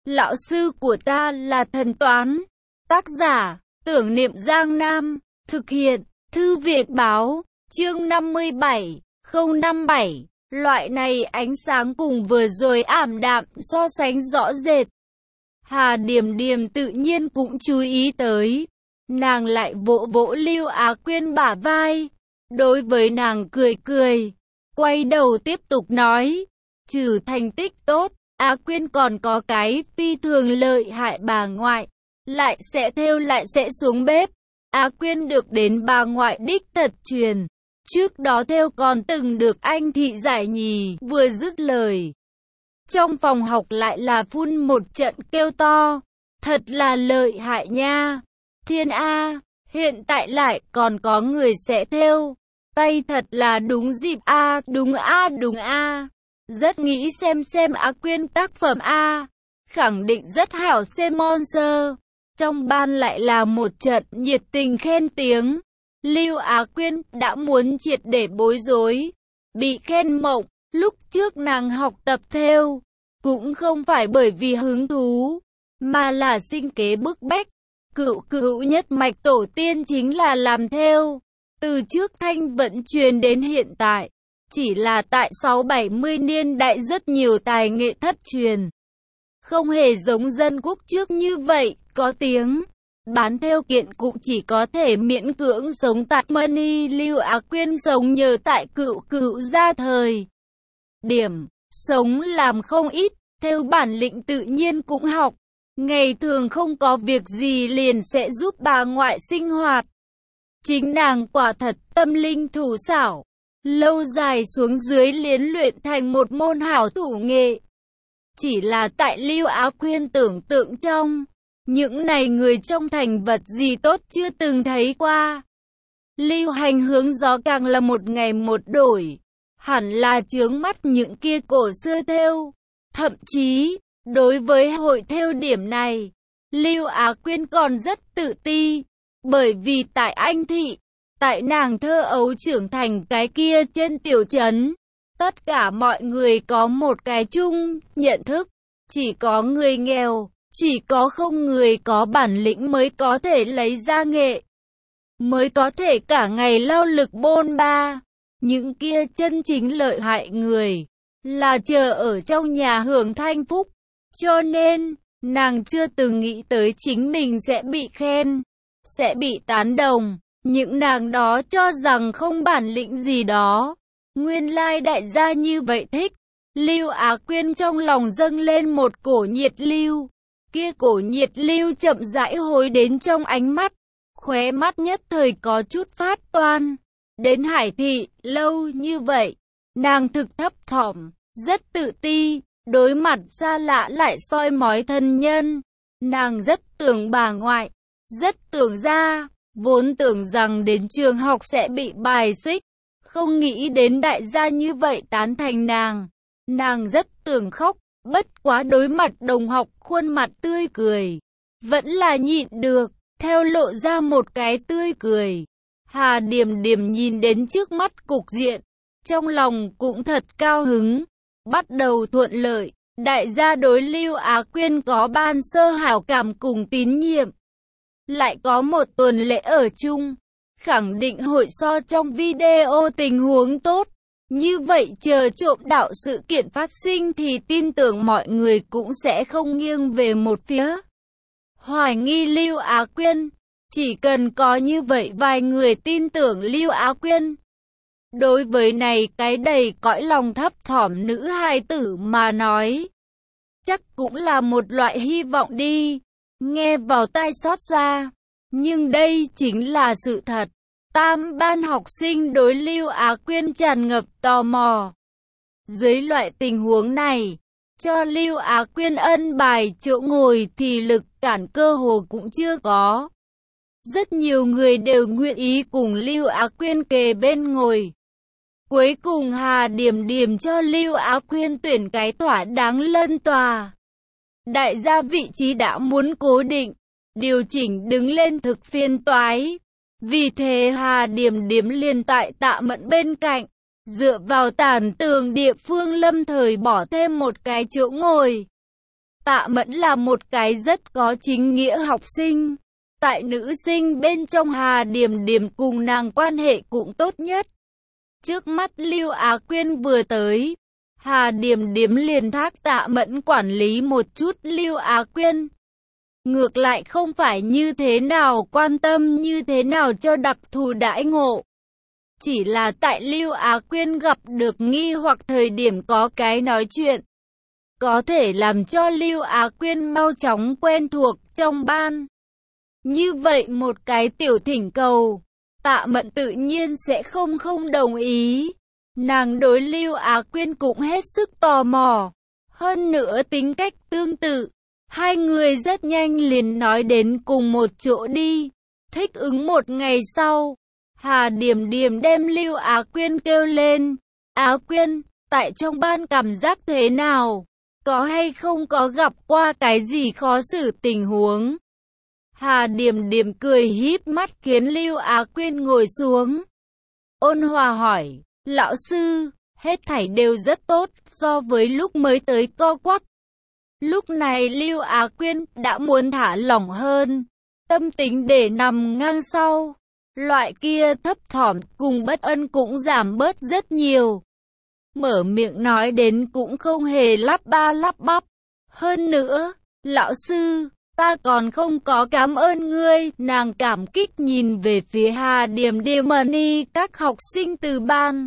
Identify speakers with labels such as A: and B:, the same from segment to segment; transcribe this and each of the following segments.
A: Lão sư của ta là thần toán. Tác giả, Tưởng Niệm Giang Nam. Thực hiện, Thư viện Báo. Chương 57, 057. Loại này ánh sáng cùng vừa rồi ảm đạm so sánh rõ rệt. Hà Điềm Điềm tự nhiên cũng chú ý tới. Nàng lại vỗ vỗ Lưu Á Quyên bả vai. Đối với nàng cười cười. Quay đầu tiếp tục nói. Trừ thành tích tốt, Á Quyên còn có cái phi thường lợi hại bà ngoại. Lại sẽ thêu lại sẽ xuống bếp. Á Quyên được đến bà ngoại đích thật truyền. Trước đó thêu còn từng được anh thị giải nhì. Vừa dứt lời, trong phòng học lại là phun một trận kêu to. Thật là lợi hại nha. Thiên A, hiện tại lại còn có người sẽ thêu. Tay thật là đúng dịp A, đúng A, đúng A. Rất nghĩ xem Á Quyên tác phẩm A. Khẳng định rất hảo xem monster. Trong ban lại là một trận nhiệt tình khen tiếng. Lưu Á Quyên đã muốn triệt để bối rối. Bị khen mộng, lúc trước nàng học tập thêu. Cũng không phải bởi vì hứng thú, mà là sinh kế bức bách. Cựu nhất mạch tổ tiên chính là làm thêu. Từ trước thanh vẫn truyền đến hiện tại. Chỉ là tại 6-70 niên đại rất nhiều tài nghệ thất truyền. Không hề giống dân quốc trước như vậy, có tiếng. Bán thêu kiện cũng chỉ có thể miễn cưỡng sống tại money. Lưu Á Quyên sống nhờ tại cựu gia thời điểm. Sống làm không ít, thêu bản lĩnh tự nhiên cũng học. Ngày thường không có việc gì liền sẽ giúp bà ngoại sinh hoạt. Chính nàng quả thật tâm linh thủ xảo. Lâu dài xuống dưới liền luyện thành một môn hảo thủ nghệ. Chỉ là tại Lưu Á Quyên tưởng tượng trong, những này người trong thành vật gì tốt chưa từng thấy qua. Lưu Hành hướng gió càng là một ngày một đổi. Hẳn là chướng mắt những kia cổ xưa thêu. Thậm chí, đối với hội thêu điểm này, Lưu Á Quyên còn rất tự ti. Bởi vì tại Anh Thị, tại nàng thơ ấu trưởng thành cái kia trên tiểu trấn, tất cả mọi người có một cái chung nhận thức. Chỉ có người nghèo, chỉ có không người có bản lĩnh mới có thể lấy ra nghệ. Mới có thể cả ngày lao lực bôn ba. Những kia chân chính lợi hại người, là chờ ở trong nhà hưởng thanh phúc. Cho nên, nàng chưa từng nghĩ tới chính mình sẽ bị khen, sẽ bị tán đồng. Những nàng đó cho rằng không bản lĩnh gì đó. Nguyên lai đại gia như vậy thích. Lưu Á Quyên trong lòng dâng lên một cổ nhiệt lưu. Kia cổ nhiệt lưu chậm rãi hồi đến trong ánh mắt. Khóe mắt nhất thời có chút phát toan. Đến Hải Thị, lâu như vậy, nàng thực thấp thỏm, rất tự ti. Đối mặt xa lạ lại soi mói thân nhân. Nàng rất tưởng bà ngoại, rất tưởng gia. Vốn tưởng rằng đến trường học sẽ bị bài xích. Không nghĩ đến đại gia như vậy tán thành nàng. Nàng rất tưởng khóc, bất quá đối mặt đồng học khuôn mặt tươi cười. Vẫn là nhịn được, theo lộ ra một cái tươi cười. Hà Điềm Điềm nhìn đến trước mắt cục diện. Trong lòng cũng thật cao hứng. Bắt đầu thuận lợi, đại gia đối Lưu Á Quyên có ban sơ hảo cảm cùng tín nhiệm. Lại có một tuần lễ ở chung. Khẳng định hội so trong video tình huống tốt. Như vậy chờ trộm đạo sự kiện phát sinh thì tin tưởng mọi người cũng sẽ không nghiêng về một phía. Hoài nghi Lưu Á Quyên. Chỉ cần có như vậy vài người tin tưởng Lưu Á Quyên. Đối với này cái đầy cõi lòng thấp thỏm nữ hài tử mà nói, chắc cũng là một loại hy vọng đi. Nghe vào tai xót xa. Nhưng đây chính là sự thật. Tam ban học sinh đối Lưu Á Quyên tràn ngập tò mò. Dưới loại tình huống này, cho Lưu Á Quyên ân bài chỗ ngồi thì lực cản cơ hồ cũng chưa có. Rất nhiều người đều nguyện ý cùng Lưu Á Quyên kề bên ngồi. Cuối cùng Hà Điềm Điềm cho Lưu Á Quyên tuyển cái thỏa đáng lân tòa. Đại gia vị trí đã muốn cố định, điều chỉnh đứng lên thực phiên toái. Vì thế Hà Điềm Điềm liền tại Tạ Mẫn bên cạnh, dựa vào tàn tường địa phương lâm thời bỏ thêm một cái chỗ ngồi. Tạ Mẫn là một cái rất có chính nghĩa học sinh. Tại nữ sinh bên trong Hà Điềm Điềm cùng nàng quan hệ cũng tốt nhất. Trước mắt Lưu Á Quyên vừa tới, Hà Điềm Điềm liền thác Tạ Mẫn quản lý một chút Lưu Á Quyên. Ngược lại không phải như thế nào quan tâm như thế nào cho đặc thù đãi ngộ. Chỉ là tại Lưu Á Quyên gặp được nghi hoặc thời điểm có cái nói chuyện, có thể làm cho Lưu Á Quyên mau chóng quen thuộc trong ban. Như vậy một cái tiểu thỉnh cầu, Tạ Mẫn tự nhiên sẽ không đồng ý. Nàng đối Lưu Á Quyên cũng hết sức tò mò. Hơn nữa tính cách tương tự, hai người rất nhanh liền nói đến cùng một chỗ đi. Thích ứng một ngày sau, Hà Điềm Điềm đem Lưu Á Quyên kêu lên. Á Quyên, tại trong ban cảm giác thế nào? Có hay không có gặp qua cái gì khó xử tình huống? Hà Điềm Điềm cười híp mắt khiến Lưu Á Quyên ngồi xuống. Ôn hòa hỏi, lão sư, hết thảy đều rất tốt so với lúc mới tới co quắp. Lúc này Lưu Á Quyên đã muốn thả lỏng hơn, tâm tính để nằm ngang sau. Loại kia thấp thỏm cùng bất an cũng giảm bớt rất nhiều. Mở miệng nói đến cũng không hề lắp ba lắp bắp. Hơn nữa, lão sư, ta còn không có cảm ơn ngươi. Nàng cảm kích nhìn về phía Hà Điềm Điềm các học sinh từ ban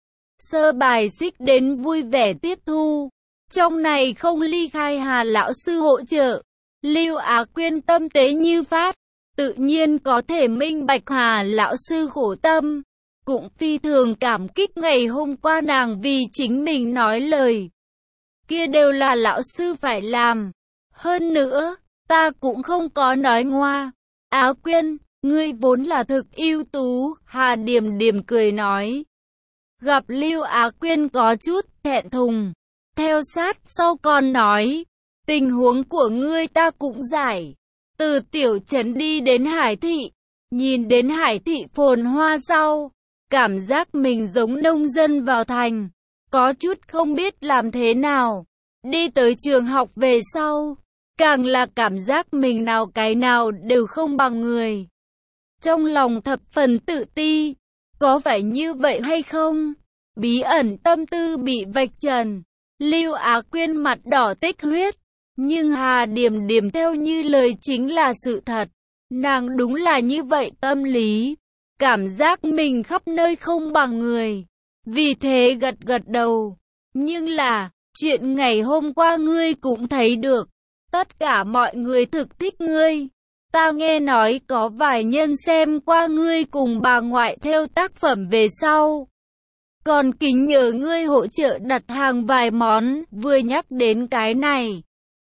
A: sơ bài xích đến vui vẻ tiếp thu. Trong này không ly khai Hà lão sư hỗ trợ, Lưu Á Quyên tâm tế như phát, tự nhiên có thể minh bạch Hà lão sư khổ tâm. Cũng phi thường cảm kích ngày hôm qua nàng vì chính mình nói lời kia đều là lão sư phải làm. Hơn nữa, ta cũng không có nói ngoa. Á Quyên, ngươi vốn là thực ưu tú, Hà Điềm Điềm cười nói. Gặp Lưu Á Quyên có chút thẹn thùng, theo sát sau còn nói, tình huống của ngươi ta cũng giải. Từ tiểu trấn đi đến Hải Thị, nhìn đến Hải Thị phồn hoa sau, cảm giác mình giống nông dân vào thành, có chút không biết làm thế nào. Đi tới trường học về sau, càng là cảm giác mình nào cái nào đều không bằng người. Trong lòng thập phần tự ti, có phải như vậy hay không? Bí ẩn tâm tư bị vạch trần, Lưu Á Quyên mặt đỏ tích huyết, nhưng Hà Điềm Điềm theo như lời chính là sự thật. Nàng đúng là như vậy tâm lý, cảm giác mình khắp nơi không bằng người, vì thế gật gật đầu. Nhưng là, chuyện ngày hôm qua ngươi cũng thấy được, tất cả mọi người thực thích ngươi. Ta nghe nói có vài nhân xem qua ngươi cùng bà ngoại theo tác phẩm về sau, còn kính nhờ ngươi hỗ trợ đặt hàng vài món. Vừa nhắc đến cái này,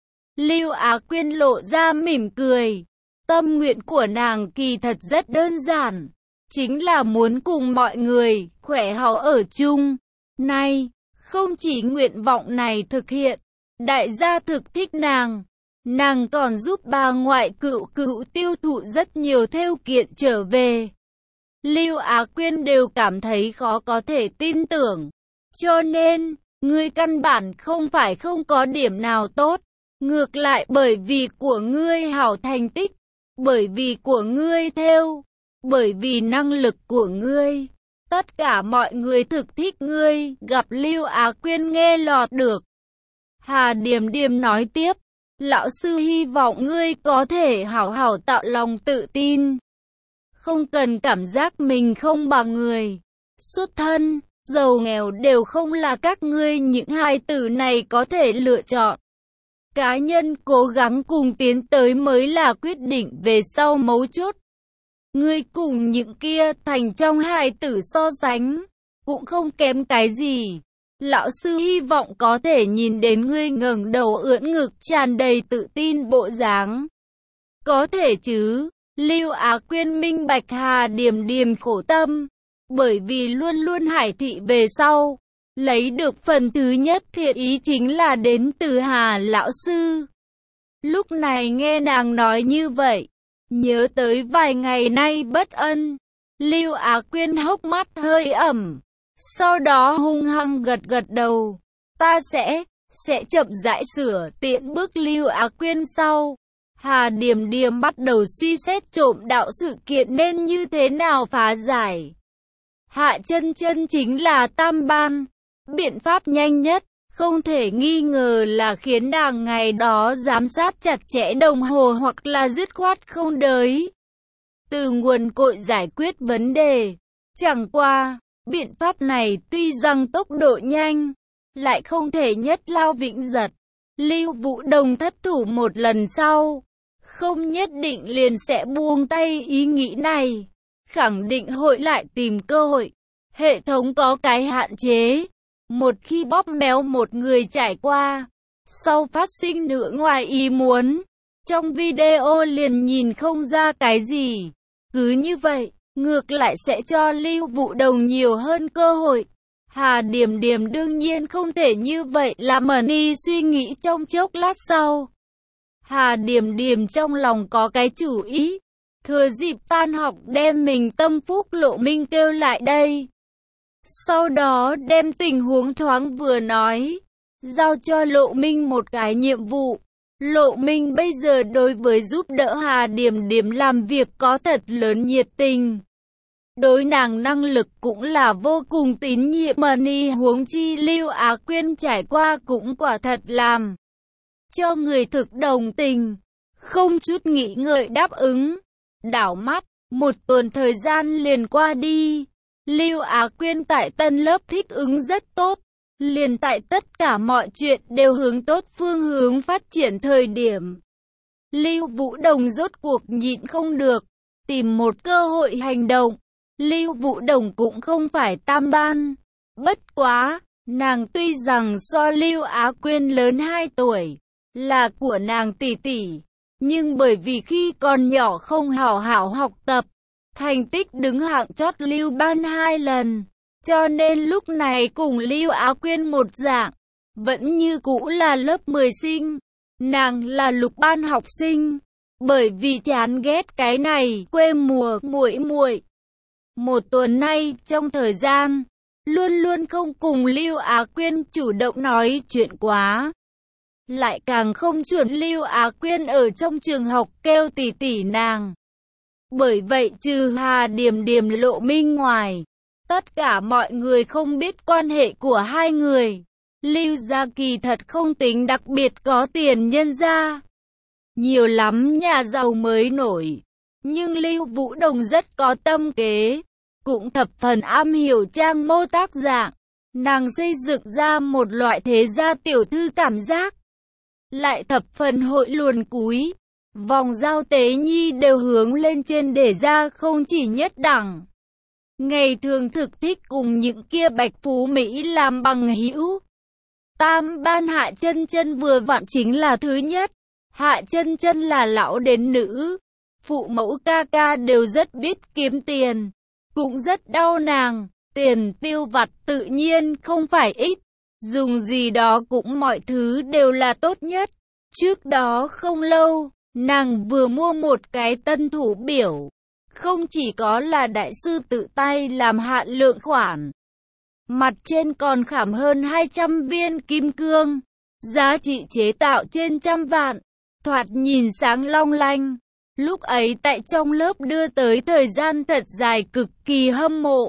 A: Lưu Á Quyên lộ ra mỉm cười. Tâm nguyện của nàng kỳ thật rất đơn giản, chính là muốn cùng mọi người khỏe hảo ở chung. Nay, không chỉ nguyện vọng này thực hiện, đại gia thực thích nàng. Nàng còn giúp bà ngoại cựu tiêu thụ rất nhiều thêu kiện trở về. Lưu Á Quyên đều cảm thấy khó có thể tin tưởng. Cho nên, ngươi căn bản không phải không có điểm nào tốt. Ngược lại bởi vì của ngươi hảo thành tích, bởi vì của ngươi thêu, bởi vì năng lực của ngươi, tất cả mọi người thực thích ngươi. Gặp Lưu Á Quyên nghe lọt được, Hà Điềm Điềm nói tiếp, lão sư hy vọng ngươi có thể hảo hảo tạo lòng tự tin, không cần cảm giác mình không bằng người. Xuất thân, giàu nghèo đều không là các ngươi những hai từ này có thể lựa chọn. Cá nhân cố gắng cùng tiến tới mới là quyết định về sau mấu chốt. Ngươi cùng những kia thành trong hai tử so sánh, cũng không kém cái gì. Lão sư hy vọng có thể nhìn đến ngươi ngẩng đầu ưỡn ngực tràn đầy tự tin bộ dáng. Có thể chứ? Lưu Á Quyên minh bạch Hà Điềm Điềm khổ tâm, bởi vì luôn luôn Hải Thị về sau, lấy được phần thứ nhất thiện ý chính là đến từ Hà lão sư. Lúc này nghe nàng nói như vậy, nhớ tới vài ngày nay bất ân, Lưu Á Quyên hốc mắt hơi ẩm, sau đó hung hăng gật gật đầu. Ta sẽ chậm rãi sửa tiện bước Lưu Á Quyên sau. Hà Điềm Điềm bắt đầu suy xét trộm đạo sự kiện nên như thế nào phá giải. Hạ Chân Chân chính là tam ban. Biện pháp nhanh nhất, không thể nghi ngờ là khiến nàng ngày đó giám sát chặt chẽ đồng hồ hoặc là dứt khoát không đới. Từ nguồn cội giải quyết vấn đề. Chẳng qua, biện pháp này tuy rằng tốc độ nhanh, lại không thể nhất lao vĩnh giật. Lưu Vũ Đồng thất thủ một lần sau, không nhất định liền sẽ buông tay ý nghĩ này. Khẳng định hội lại tìm cơ hội. Hệ thống có cái hạn chế. Một khi bóp méo một người trải qua, sau phát sinh nữa ngoài ý muốn, trong video liền nhìn không ra cái gì. Cứ như vậy, ngược lại sẽ cho Lưu Vũ Đồng nhiều hơn cơ hội. Hà Điềm Điềm đương nhiên không thể như vậy làm Mani suy nghĩ trong chốc lát sau. Hà Điềm Điềm trong lòng có cái chủ ý. Thừa dịp tan học đem mình tâm phúc Lộ Minh kêu lại đây. Sau đó đem tình huống thoáng vừa nói. Giao cho Lộ Minh một cái nhiệm vụ. Lộ Minh bây giờ đối với giúp đỡ Hà Điềm Điềm làm việc có thật lớn nhiệt tình. Đối nàng năng lực cũng là vô cùng tín nhiệm Mani, huống chi Lưu Á Quyên trải qua cũng quả thật làm cho người thực đồng tình. Không chút nghĩ ngợi đáp ứng. Đảo mắt, một tuần thời gian liền qua đi. Lưu Á Quyên tại tân lớp thích ứng rất tốt. Liền tại tất cả mọi chuyện đều hướng tốt phương hướng phát triển thời điểm. Lưu Vũ Đồng rốt cuộc nhịn không được, tìm một cơ hội hành động. Lưu Vũ Đồng cũng không phải tam ban. Bất quá, nàng tuy rằng so Lưu Á Quyên lớn 2 tuổi, là của nàng tỷ tỷ. Nhưng bởi vì khi còn nhỏ không hảo hảo học tập, thành tích đứng hạng chót Lưu ban 2 lần. Cho nên lúc này cùng Lưu Á Quyên một dạng, vẫn như cũ là lớp 10 sinh. Nàng là lục ban học sinh, bởi vì chán ghét cái này quê mùa muội muội. Một tuần nay trong thời gian, luôn luôn không cùng Lưu Á Quyên chủ động nói chuyện quá. Lại càng không chuẩn Lưu Á Quyên ở trong trường học kêu tỷ tỷ nàng. Bởi vậy trừ Hà Điềm Điềm Lộ Minh ngoài, tất cả mọi người không biết quan hệ của hai người. Lưu gia kỳ thật không tính đặc biệt có tiền nhân gia. Nhiều lắm nhà giàu mới nổi. Nhưng Lưu Vũ Đồng rất có tâm kế. Cũng thập phần am hiểu trang mô tác dạng. Nàng xây dựng ra một loại thế gia tiểu thư cảm giác. Lại thập phần hội luồn cúi. Vòng giao tế nhi đều hướng lên trên để ra không chỉ nhất đẳng. Ngày thường thực thích cùng những kia bạch phú Mỹ làm bằng hữu. Tam ban Hạ Chân Chân vừa vặn chính là thứ nhất. Hạ Chân Chân là lão đến nữ. Phụ mẫu ca ca đều rất biết kiếm tiền. Cũng rất đau nàng. Tiền tiêu vặt tự nhiên không phải ít. Dùng gì đó cũng mọi thứ đều là tốt nhất. Trước đó không lâu, nàng vừa mua một cái tân thủ biểu. Không chỉ có là đại sư tự tay làm hạn lượng khoản. Mặt trên còn khảm hơn 200 viên kim cương. Giá trị chế tạo trên 100 vạn. Thoạt nhìn sáng long lanh. Lúc ấy tại trong lớp đưa tới thời gian thật dài cực kỳ hâm mộ.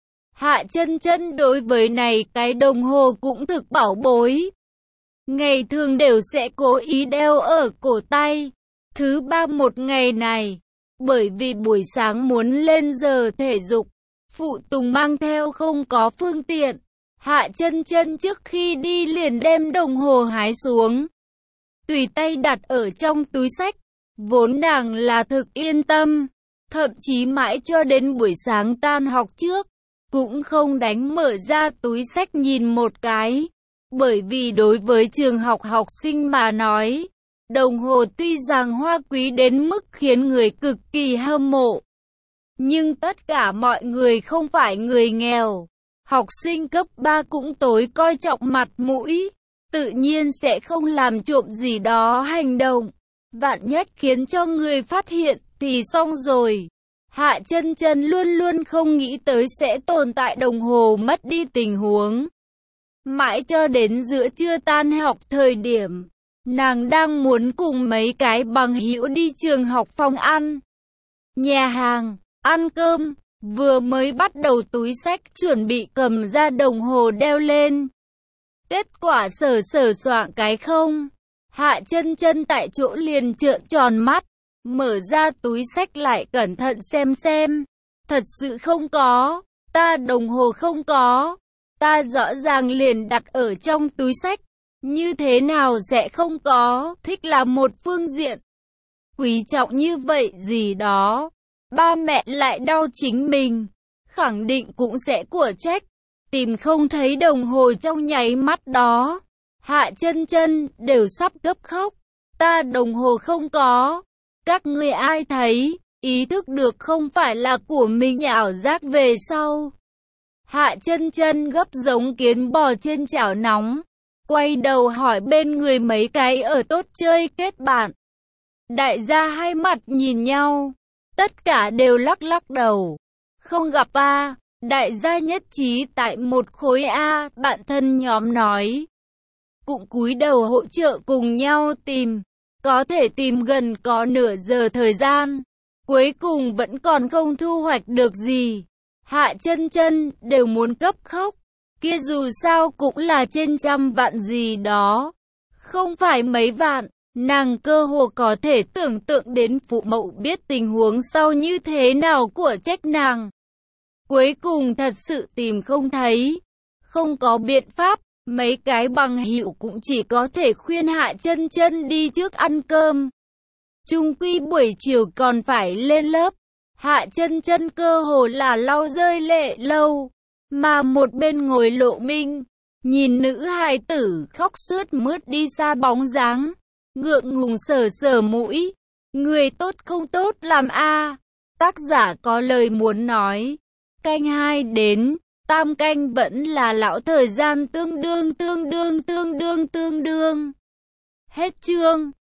A: Hạ Chân Chân đối với này cái đồng hồ cũng thực bảo bối. Ngày thường đều sẽ cố ý đeo ở cổ tay. Thứ ba một ngày này, bởi vì buổi sáng muốn lên giờ thể dục, phụ tùng mang theo không có phương tiện. Hạ Chân Chân trước khi đi liền đem đồng hồ hái xuống, tùy tay đặt ở trong túi xách. Vốn nàng là thực yên tâm, thậm chí mãi cho đến buổi sáng tan học trước, cũng không đánh mở ra túi xách nhìn một cái. Bởi vì đối với trường học học sinh mà nói, đồng hồ tuy rằng hoa quý đến mức khiến người cực kỳ hâm mộ. Nhưng tất cả mọi người không phải người nghèo. Học sinh cấp 3 cũng tối coi trọng mặt mũi. Tự nhiên sẽ không làm trộm gì đó hành động. Vạn nhất khiến cho người phát hiện thì xong rồi. Hạ Chân Chân luôn luôn không nghĩ tới sẽ tồn tại đồng hồ mất đi tình huống. Mãi cho đến giữa trưa tan học thời điểm, nàng đang muốn cùng mấy cái bằng hữu đi trường học phòng ăn. Nhà hàng, ăn cơm, vừa mới bắt đầu túi xách chuẩn bị cầm ra đồng hồ đeo lên. Kết quả sờ soạng cái không. Hạ Chân Chân tại chỗ liền trợn tròn mắt, mở ra túi xách lại cẩn thận xem. Thật sự không có, ta đồng hồ không có, ta rõ ràng liền đặt ở trong túi xách, như thế nào sẽ không có, thích là một phương diện. Quý trọng như vậy gì đó, ba mẹ lại đau chính mình, khẳng định cũng sẽ của trách, tìm không thấy đồng hồ trong nháy mắt đó. Hạ Chân Chân đều sắp gấp khóc, ta đồng hồ không có, các ngươi ai thấy, ý thức được không phải là của mình ảo giác về sau. Hạ Chân Chân gấp giống kiến bò trên chảo nóng, quay đầu hỏi bên người mấy cái ở tốt chơi kết bạn. Đại gia hai mặt nhìn nhau, tất cả đều lắc đầu. Không gặp a. Đại gia nhất trí tại một khối a, bạn thân nhóm nói. Cũng cúi đầu hỗ trợ cùng nhau tìm, có thể tìm gần có nửa giờ thời gian, cuối cùng vẫn còn không thu hoạch được gì. Hạ Chân Chân đều muốn cấp khóc, kia dù sao cũng là trên 100 vạn gì đó, không phải mấy vạn. Nàng cơ hồ có thể tưởng tượng đến phụ mẫu biết tình huống sau như thế nào của trách nàng. Cuối cùng thật sự tìm không thấy, không có biện pháp, mấy cái bằng hữu cũng chỉ có thể khuyên Hạ Chân Chân đi trước ăn cơm. Chung quy buổi chiều còn phải lên lớp, Hạ Chân Chân cơ hồ là lau rơi lệ lâu, mà một bên ngồi Lộ Minh, nhìn nữ hài tử khóc sướt mướt đi xa bóng dáng, ngượng ngùng sờ mũi, người tốt không tốt làm a. Tác giả có lời muốn nói, canh 2 đến 3 canh vẫn là lão thời gian tương đương. Hết chương.